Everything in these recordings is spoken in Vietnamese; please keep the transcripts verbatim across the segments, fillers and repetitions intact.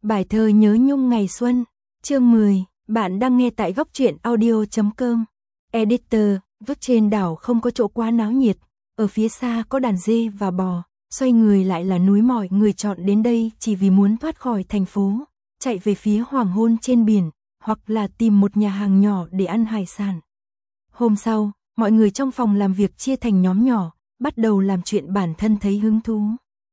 Bài thơ nhớ nhung ngày xuân, chương mười, bạn đang nghe tại góc truyện audio chấm com. Editor, vứt trên đảo không có chỗ quá náo nhiệt, ở phía xa có đàn dê và bò, xoay người lại là núi mọi người chọn đến đây chỉ vì muốn thoát khỏi thành phố, chạy về phía hoàng hôn trên biển, hoặc là tìm một nhà hàng nhỏ để ăn hải sản. Hôm sau, mọi người trong phòng làm việc chia thành nhóm nhỏ, bắt đầu làm chuyện bản thân thấy hứng thú.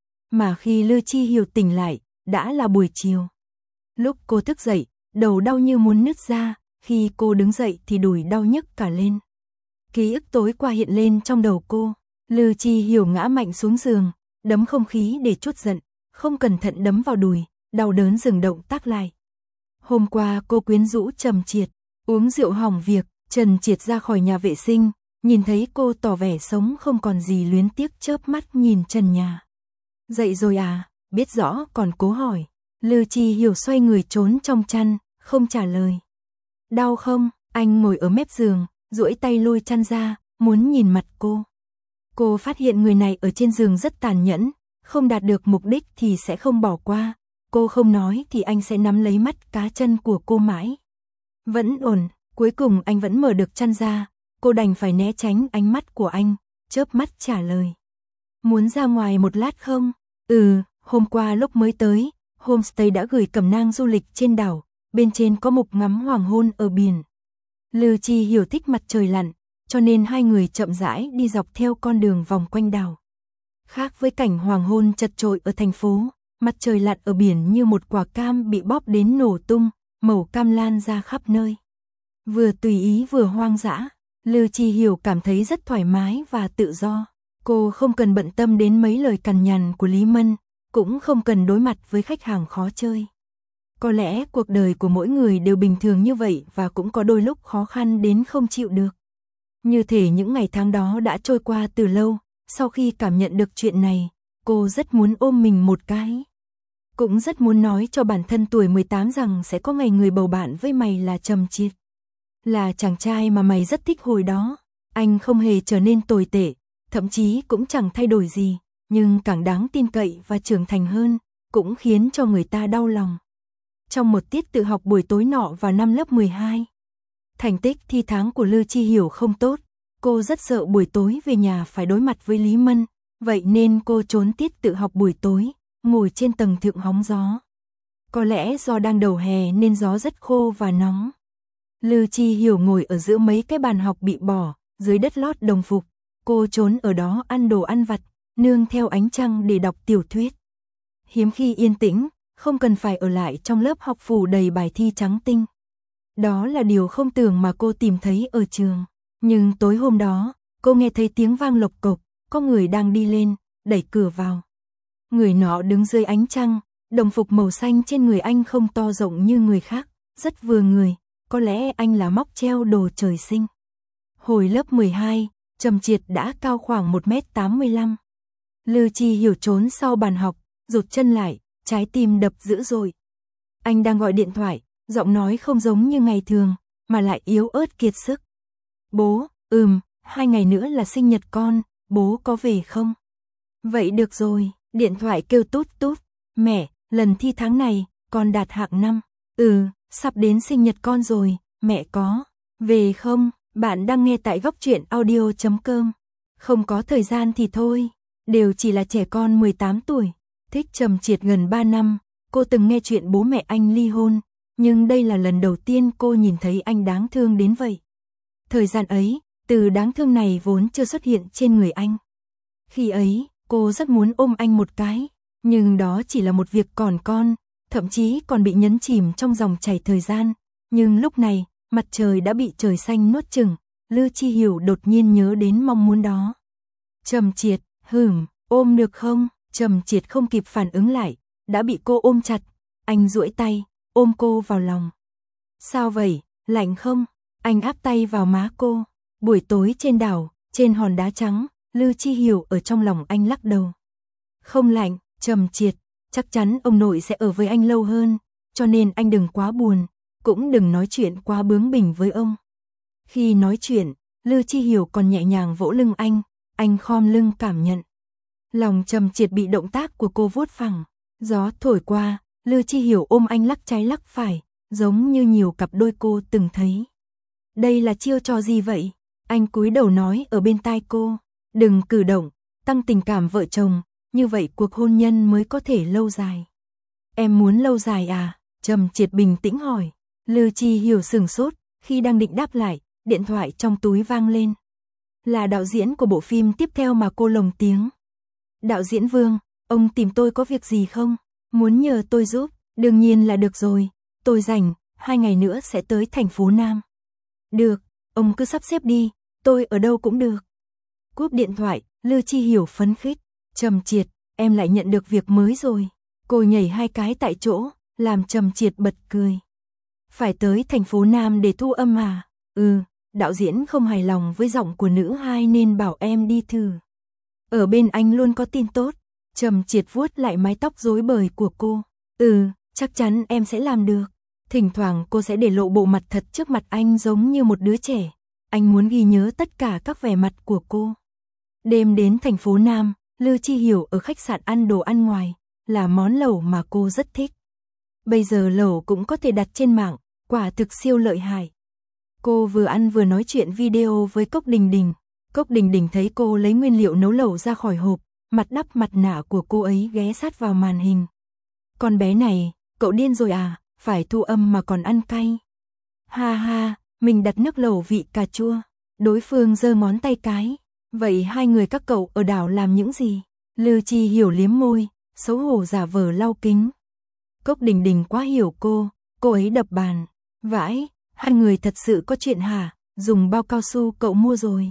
Mà khi Lư Chi Hiểu tỉnh lại, đã là buổi chiều. Lúc cô thức dậy, đầu đau như muốn nứt ra, khi cô đứng dậy thì đùi đau nhức cả lên. Ký ức tối qua hiện lên trong đầu cô, Lư Chi Hiểu ngã mạnh xuống giường, đấm không khí để trút giận, không cẩn thận đấm vào đùi, đau đớn dừng động tác lại. Hôm qua cô quyến rũ Trầm Triệt, uống rượu hỏng việc, Trần Triệt ra khỏi nhà vệ sinh, nhìn thấy cô tỏ vẻ sống không còn gì luyến tiếc chớp mắt nhìn trần nhà. Dậy rồi à, biết rõ còn cố hỏi. Lư Chi Hiểu xoay người trốn trong chăn, không trả lời. Đau không? Anh ngồi ở mép giường, duỗi tay lôi chăn ra, muốn nhìn mặt cô. Cô phát hiện người này ở trên giường rất tàn nhẫn, không đạt được mục đích thì sẽ không bỏ qua. Cô không nói thì anh sẽ nắm lấy mắt cá chân của cô mãi. Vẫn ổn, cuối cùng anh vẫn mở được chăn ra, cô đành phải né tránh ánh mắt của anh, chớp mắt trả lời. Muốn ra ngoài một lát không? Ừ, hôm qua lúc mới tới, homestay đã gửi cẩm nang du lịch trên đảo, bên trên có mục ngắm hoàng hôn ở biển. Lư Chi Hiểu thích mặt trời lặn, cho nên hai người chậm rãi đi dọc theo con đường vòng quanh đảo. Khác với cảnh hoàng hôn chật chội ở thành phố, mặt trời lặn ở biển như một quả cam bị bóp đến nổ tung, màu cam lan ra khắp nơi. Vừa tùy ý vừa hoang dã, Lư Chi Hiểu cảm thấy rất thoải mái và tự do. Cô không cần bận tâm đến mấy lời cằn nhằn của Lý Mân, cũng không cần đối mặt với khách hàng khó chơi. Có lẽ cuộc đời của mỗi người đều bình thường như vậy và cũng có đôi lúc khó khăn đến không chịu được. Như thể những ngày tháng đó đã trôi qua từ lâu, sau khi cảm nhận được chuyện này, cô rất muốn ôm mình một cái. Cũng rất muốn nói cho bản thân tuổi mười tám rằng sẽ có ngày người bầu bạn với mày là Trầm Triệt. Là chàng trai mà mày rất thích hồi đó, anh không hề trở nên tồi tệ, thậm chí cũng chẳng thay đổi gì, nhưng càng đáng tin cậy và trưởng thành hơn, cũng khiến cho người ta đau lòng. Trong một tiết tự học buổi tối nọ vào năm lớp mười hai, thành tích thi tháng của Lư Chi Hiểu không tốt, cô rất sợ buổi tối về nhà phải đối mặt với Lý Mân, vậy nên cô trốn tiết tự học buổi tối, ngồi trên tầng thượng hóng gió. Có lẽ do đang đầu hè nên gió rất khô và nóng. Lư Chi Hiểu ngồi ở giữa mấy cái bàn học bị bỏ, dưới đất lót đồng phục, cô trốn ở đó ăn đồ ăn vặt, nương theo ánh trăng để đọc tiểu thuyết. Hiếm khi yên tĩnh, không cần phải ở lại trong lớp học phủ đầy bài thi trắng tinh. Đó là điều không tưởng mà cô tìm thấy ở trường. Nhưng tối hôm đó, cô nghe thấy tiếng vang lộc cộc, có người đang đi lên, đẩy cửa vào. Người nọ đứng dưới ánh trăng, đồng phục màu xanh trên người anh không to rộng như người khác, rất vừa người, có lẽ anh là móc treo đồ trời sinh. Hồi lớp mười hai, Trầm Triệt đã cao khoảng một mét tám mươi lăm. Lư Chi Hiểu trốn sau bàn học, rụt chân lại, trái tim đập dữ dội. Anh đang gọi điện thoại, giọng nói không giống như ngày thường, mà lại yếu ớt kiệt sức. Bố, ừm, hai ngày nữa là sinh nhật con, bố có về không? Vậy được rồi, điện thoại kêu tút tút. Mẹ, lần thi tháng này, con đạt hạng năm. Ừ, sắp đến sinh nhật con rồi, mẹ có về không? Bạn đang nghe tại góc truyện audio chấm com. Không có thời gian thì thôi, đều chỉ là trẻ con mười tám tuổi. Thích Trầm Triệt gần ba năm, cô từng nghe chuyện bố mẹ anh ly hôn, nhưng đây là lần đầu tiên cô nhìn thấy anh đáng thương đến vậy. Thời gian ấy, từ đáng thương này vốn chưa xuất hiện trên người anh. Khi ấy, cô rất muốn ôm anh một cái, nhưng đó chỉ là một việc còn con, thậm chí còn bị nhấn chìm trong dòng chảy thời gian. Nhưng lúc này, mặt trời đã bị trời xanh nuốt chửng, Lư Chi Hiểu đột nhiên nhớ đến mong muốn đó. Trầm Triệt, hửm, ôm được không? Trầm Triệt không kịp phản ứng lại, đã bị cô ôm chặt, anh duỗi tay, ôm cô vào lòng. Sao vậy, lạnh không? Anh áp tay vào má cô. Buổi tối trên đảo, trên hòn đá trắng, Lư Chi Hiểu ở trong lòng anh lắc đầu. Không lạnh, Trầm Triệt, chắc chắn ông nội sẽ ở với anh lâu hơn, cho nên anh đừng quá buồn, cũng đừng nói chuyện quá bướng bỉnh với ông. Khi nói chuyện, Lư Chi Hiểu còn nhẹ nhàng vỗ lưng anh, anh khom lưng cảm nhận. Lòng Trầm Triệt bị động tác của cô vuốt phẳng, gió thổi qua, Lư Chi Hiểu ôm anh lắc trái lắc phải, giống như nhiều cặp đôi cô từng thấy. Đây là chiêu trò gì vậy? Anh cúi đầu nói ở bên tai cô, đừng cử động, tăng tình cảm vợ chồng, như vậy cuộc hôn nhân mới có thể lâu dài. Em muốn lâu dài à? Trầm Triệt bình tĩnh hỏi. Lư Chi Hiểu sửng sốt, khi đang định đáp lại, điện thoại trong túi vang lên. Là đạo diễn của bộ phim tiếp theo mà cô lồng tiếng. Đạo diễn Vương, ông tìm tôi có việc gì không? Muốn nhờ tôi giúp? Đương nhiên là được rồi, tôi rảnh, hai ngày nữa sẽ tới thành phố Nam. Được, ông cứ sắp xếp đi, tôi ở đâu cũng được. Cúp điện thoại, Lư Chi Hiểu phấn khích. Trầm Triệt, em lại nhận được việc mới rồi. Cô nhảy hai cái tại chỗ, làm Trầm Triệt bật cười. Phải tới thành phố Nam để thu âm à? Ừ, đạo diễn không hài lòng với giọng của nữ hai nên bảo em đi thử. Ở bên anh luôn có tin tốt. Trầm Triệt vuốt lại mái tóc rối bời của cô. Ừ, chắc chắn em sẽ làm được. Thỉnh thoảng cô sẽ để lộ bộ mặt thật trước mặt anh giống như một đứa trẻ. Anh muốn ghi nhớ tất cả các vẻ mặt của cô. Đêm đến thành phố Nam, Lư Chi Hiểu ở khách sạn ăn đồ ăn ngoài, là món lẩu mà cô rất thích. Bây giờ lẩu cũng có thể đặt trên mạng, quả thực siêu lợi hại. Cô vừa ăn vừa nói chuyện video với Cốc Đình Đình. Cốc Đình Đình thấy cô lấy nguyên liệu nấu lẩu ra khỏi hộp, mặt đắp mặt nạ của cô ấy ghé sát vào màn hình. Con bé này, cậu điên rồi à, phải thu âm mà còn ăn cay. Ha ha, mình đặt nước lẩu vị cà chua. Đối phương giơ ngón tay cái. Vậy hai người các cậu ở đảo làm những gì? Lư Chi Hiểu liếm môi, xấu hổ giả vờ lau kính. Cốc Đình Đình quá hiểu cô, cô ấy đập bàn. Vãi, hai người thật sự có chuyện hả? Dùng bao cao su cậu mua rồi.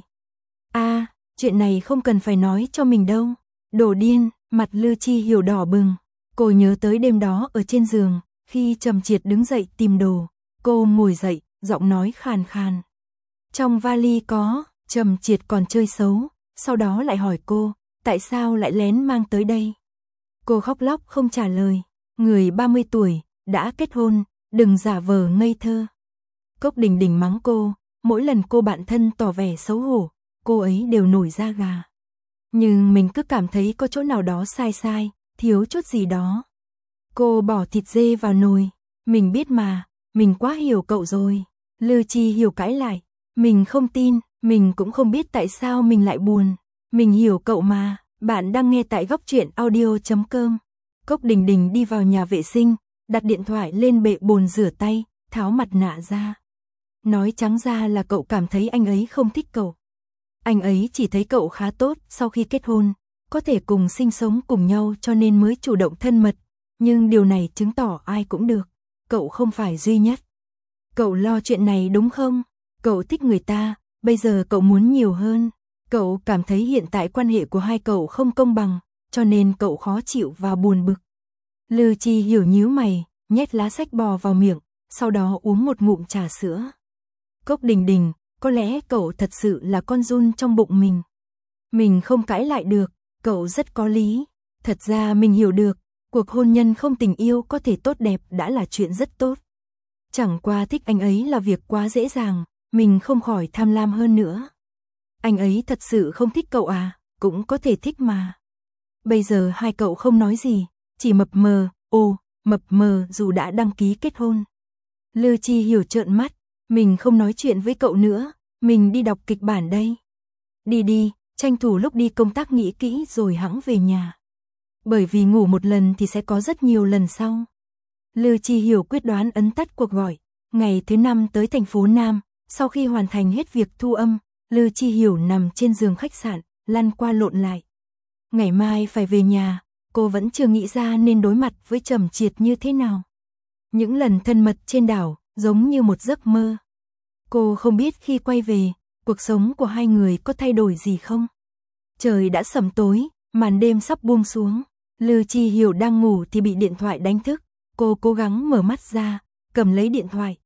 À, chuyện này không cần phải nói cho mình đâu. Đồ điên, mặt Lư Chi Hiểu đỏ bừng. Cô nhớ tới đêm đó ở trên giường, khi Trầm Triệt đứng dậy tìm đồ. Cô ngồi dậy, giọng nói khàn khàn. Trong vali có, Trầm Triệt còn chơi xấu, sau đó lại hỏi cô, tại sao lại lén mang tới đây? Cô khóc lóc không trả lời. Người ba mươi tuổi, đã kết hôn, đừng giả vờ ngây thơ. Cốc Đình Đình mắng cô, mỗi lần cô bạn thân tỏ vẻ xấu hổ, cô ấy đều nổi da gà. Nhưng mình cứ cảm thấy có chỗ nào đó sai sai, thiếu chút gì đó. Cô bỏ thịt dê vào nồi, mình biết mà, mình quá hiểu cậu rồi. Lư Chi Hiểu cãi lại, mình không tin, mình cũng không biết tại sao mình lại buồn. Mình hiểu cậu mà, bạn đang nghe tại góc truyện audio chấm com. Cốc Đình Đình đi vào nhà vệ sinh, đặt điện thoại lên bệ bồn rửa tay, tháo mặt nạ ra. Nói trắng ra là cậu cảm thấy anh ấy không thích cậu. Anh ấy chỉ thấy cậu khá tốt sau khi kết hôn, có thể cùng sinh sống cùng nhau cho nên mới chủ động thân mật. Nhưng điều này chứng tỏ ai cũng được, cậu không phải duy nhất. Cậu lo chuyện này đúng không? Cậu thích người ta, bây giờ cậu muốn nhiều hơn. Cậu cảm thấy hiện tại quan hệ của hai cậu không công bằng, cho nên cậu khó chịu và buồn bực. Lư Chi Hiểu nhíu mày, nhét lá sách bò vào miệng, sau đó uống một ngụm trà sữa. Cốc Đình Đình, có lẽ cậu thật sự là con giun trong bụng mình. Mình không cãi lại được, cậu rất có lý. Thật ra mình hiểu được, cuộc hôn nhân không tình yêu có thể tốt đẹp đã là chuyện rất tốt. Chẳng qua thích anh ấy là việc quá dễ dàng, mình không khỏi tham lam hơn nữa. Anh ấy thật sự không thích cậu à, cũng có thể thích mà. Bây giờ hai cậu không nói gì, chỉ mập mờ, ồ, mập mờ dù đã đăng ký kết hôn. Lư Chi Hiểu trợn mắt, mình không nói chuyện với cậu nữa, mình đi đọc kịch bản đây. Đi đi, tranh thủ lúc đi công tác nghĩ kỹ rồi hẵng về nhà. Bởi vì ngủ một lần thì sẽ có rất nhiều lần sau. Lư Chi Hiểu quyết đoán ấn tắt cuộc gọi. Ngày thứ năm tới thành phố Nam, sau khi hoàn thành hết việc thu âm, Lư Chi Hiểu nằm trên giường khách sạn, lăn qua lộn lại. Ngày mai phải về nhà, cô vẫn chưa nghĩ ra nên đối mặt với Trầm Triệt như thế nào. Những lần thân mật trên đảo, giống như một giấc mơ. Cô không biết khi quay về, cuộc sống của hai người có thay đổi gì không. Trời đã sẩm tối, màn đêm sắp buông xuống. Lư Chi Hiểu đang ngủ thì bị điện thoại đánh thức. Cô cố gắng mở mắt ra, cầm lấy điện thoại.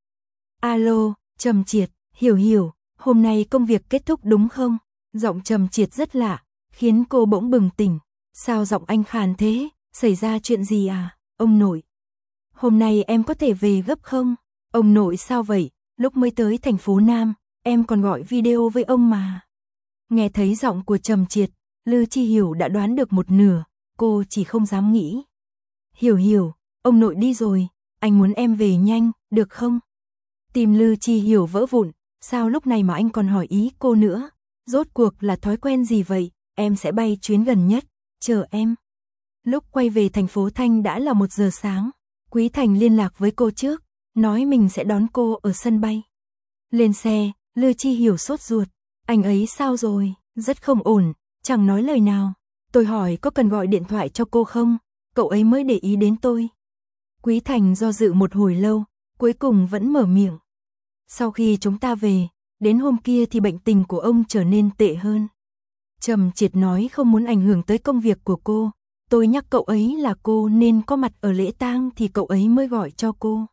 Alo, Trầm Triệt, Hiểu Hiểu, hôm nay công việc kết thúc đúng không? Giọng Trầm Triệt rất lạ, khiến cô bỗng bừng tỉnh. Sao giọng anh khàn thế, xảy ra chuyện gì à, ông nội? Hôm nay em có thể về gấp không? Ông nội sao vậy, lúc mới tới thành phố Nam, em còn gọi video với ông mà. Nghe thấy giọng của Trầm Triệt, Lư Chi Hiểu đã đoán được một nửa, cô chỉ không dám nghĩ. Hiểu Hiểu, ông nội đi rồi, anh muốn em về nhanh, được không? Tim Lư Chi Hiểu vỡ vụn, sao lúc này mà anh còn hỏi ý cô nữa? Rốt cuộc là thói quen gì vậy? Em sẽ bay chuyến gần nhất, chờ em. Lúc quay về thành phố Thanh đã là một giờ sáng, Quý Thành liên lạc với cô trước, nói mình sẽ đón cô ở sân bay. Lên xe, Lư Chi Hiểu sốt ruột, anh ấy sao rồi? Rất không ổn, chẳng nói lời nào. Tôi hỏi có cần gọi điện thoại cho cô không? Cậu ấy mới để ý đến tôi. Quý Thành do dự một hồi lâu, cuối cùng vẫn mở miệng. Sau khi chúng ta về, đến hôm kia thì bệnh tình của ông trở nên tệ hơn. Trầm Triệt nói không muốn ảnh hưởng tới công việc của cô. Tôi nhắc cậu ấy là cô nên có mặt ở lễ tang thì cậu ấy mới gọi cho cô.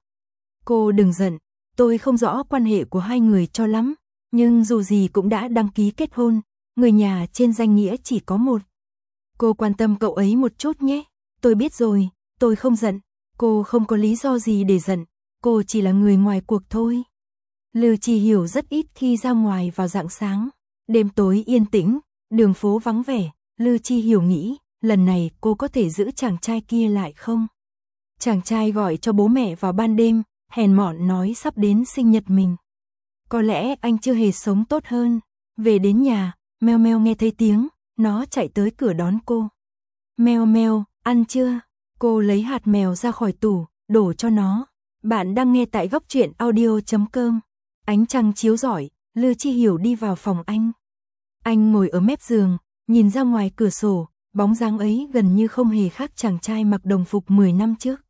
Cô đừng giận, tôi không rõ quan hệ của hai người cho lắm, nhưng dù gì cũng đã đăng ký kết hôn, người nhà trên danh nghĩa chỉ có một. Cô quan tâm cậu ấy một chút nhé. Tôi biết rồi, tôi không giận. Cô không có lý do gì để giận, cô chỉ là người ngoài cuộc thôi. Lư Chi Hiểu rất ít khi ra ngoài vào rạng sáng. Đêm tối yên tĩnh, đường phố vắng vẻ, Lư Chi Hiểu nghĩ, lần này cô có thể giữ chàng trai kia lại không? Chàng trai gọi cho bố mẹ vào ban đêm, hèn mọn nói sắp đến sinh nhật mình. Có lẽ anh chưa hề sống tốt hơn. Về đến nhà, Meo Meo nghe thấy tiếng, nó chạy tới cửa đón cô. Meo Meo, ăn chưa? Cô lấy hạt mèo ra khỏi tủ, đổ cho nó. Bạn đang nghe tại góc truyện audio chấm com. Ánh trăng chiếu rọi, Lư Chi Hiểu đi vào phòng anh. Anh ngồi ở mép giường, nhìn ra ngoài cửa sổ, bóng dáng ấy gần như không hề khác chàng trai mặc đồng phục mười năm trước.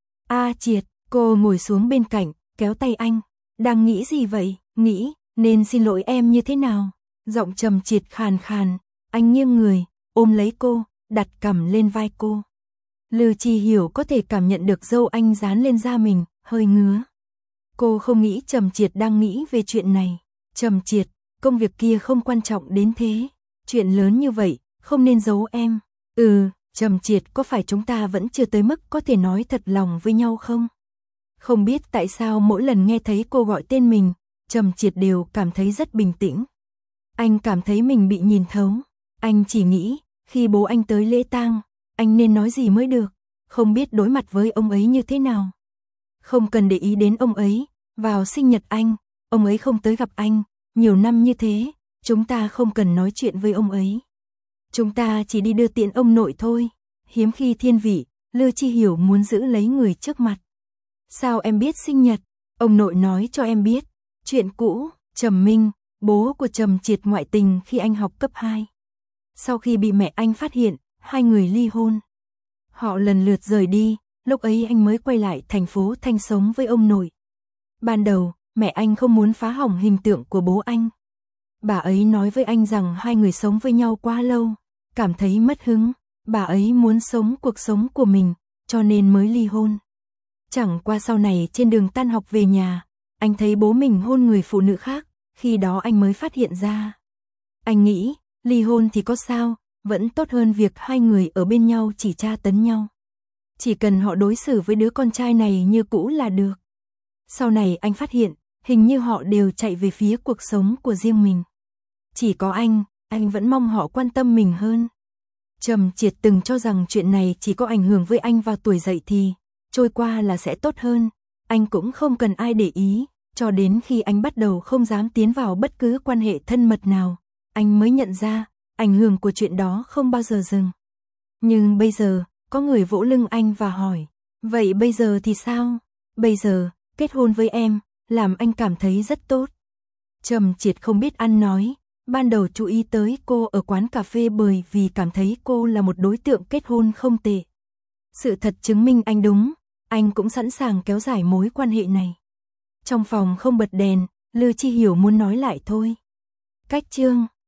A Triệt, cô ngồi xuống bên cạnh, kéo tay anh. Đang nghĩ gì vậy? Nghĩ, nên xin lỗi em như thế nào? Giọng Trầm Triệt khàn khàn, anh nghiêng người, ôm lấy cô, đặt cằm lên vai cô. Lư Chi Hiểu có thể cảm nhận được râu anh dán lên da mình, hơi ngứa. Cô không nghĩ Trầm Triệt đang nghĩ về chuyện này. Trầm Triệt, công việc kia không quan trọng đến thế. Chuyện lớn như vậy, không nên giấu em. Ừ, Trầm Triệt, có phải chúng ta vẫn chưa tới mức có thể nói thật lòng với nhau không? Không biết tại sao mỗi lần nghe thấy cô gọi tên mình, Trầm Triệt đều cảm thấy rất bình tĩnh. Anh cảm thấy mình bị nhìn thấu. Anh chỉ nghĩ, khi bố anh tới lễ tang, anh nên nói gì mới được, không biết đối mặt với ông ấy như thế nào. Không cần để ý đến ông ấy, vào sinh nhật anh, ông ấy không tới gặp anh, nhiều năm như thế, chúng ta không cần nói chuyện với ông ấy. Chúng ta chỉ đi đưa tiễn ông nội thôi. Hiếm khi thiên vị, Lư Chi Hiểu muốn giữ lấy người trước mặt. Sao em biết sinh nhật? Ông nội nói cho em biết. Chuyện cũ, Trầm Minh, bố của Trầm Triệt ngoại tình khi anh học cấp hai. Sau khi bị mẹ anh phát hiện, hai người ly hôn. Họ lần lượt rời đi, lúc ấy anh mới quay lại thành phố Thanh sống với ông nội. Ban đầu, mẹ anh không muốn phá hỏng hình tượng của bố anh. Bà ấy nói với anh rằng hai người sống với nhau quá lâu, cảm thấy mất hứng. Bà ấy muốn sống cuộc sống của mình, cho nên mới ly hôn. Chẳng qua sau này trên đường tan học về nhà, anh thấy bố mình hôn người phụ nữ khác, khi đó anh mới phát hiện ra. Anh nghĩ, ly hôn thì có sao, vẫn tốt hơn việc hai người ở bên nhau chỉ tra tấn nhau. Chỉ cần họ đối xử với đứa con trai này như cũ là được. Sau này anh phát hiện, hình như họ đều chạy về phía cuộc sống của riêng mình. Chỉ có anh, anh vẫn mong họ quan tâm mình hơn. Trầm Triệt từng cho rằng chuyện này chỉ có ảnh hưởng với anh vào tuổi dậy thì, trôi qua là sẽ tốt hơn. Anh cũng không cần ai để ý, cho đến khi anh bắt đầu không dám tiến vào bất cứ quan hệ thân mật nào, anh mới nhận ra, ảnh hưởng của chuyện đó không bao giờ dừng. Nhưng bây giờ, có người vỗ lưng anh và hỏi, vậy bây giờ thì sao? Bây giờ, kết hôn với em, làm anh cảm thấy rất tốt. Trầm Triệt không biết ăn nói, ban đầu chú ý tới cô ở quán cà phê bởi vì cảm thấy cô là một đối tượng kết hôn không tệ. Sự thật chứng minh anh đúng, anh cũng sẵn sàng kéo dài mối quan hệ này. Trong phòng không bật đèn, Lư Chi Hiểu muốn nói lại thôi. Cách chương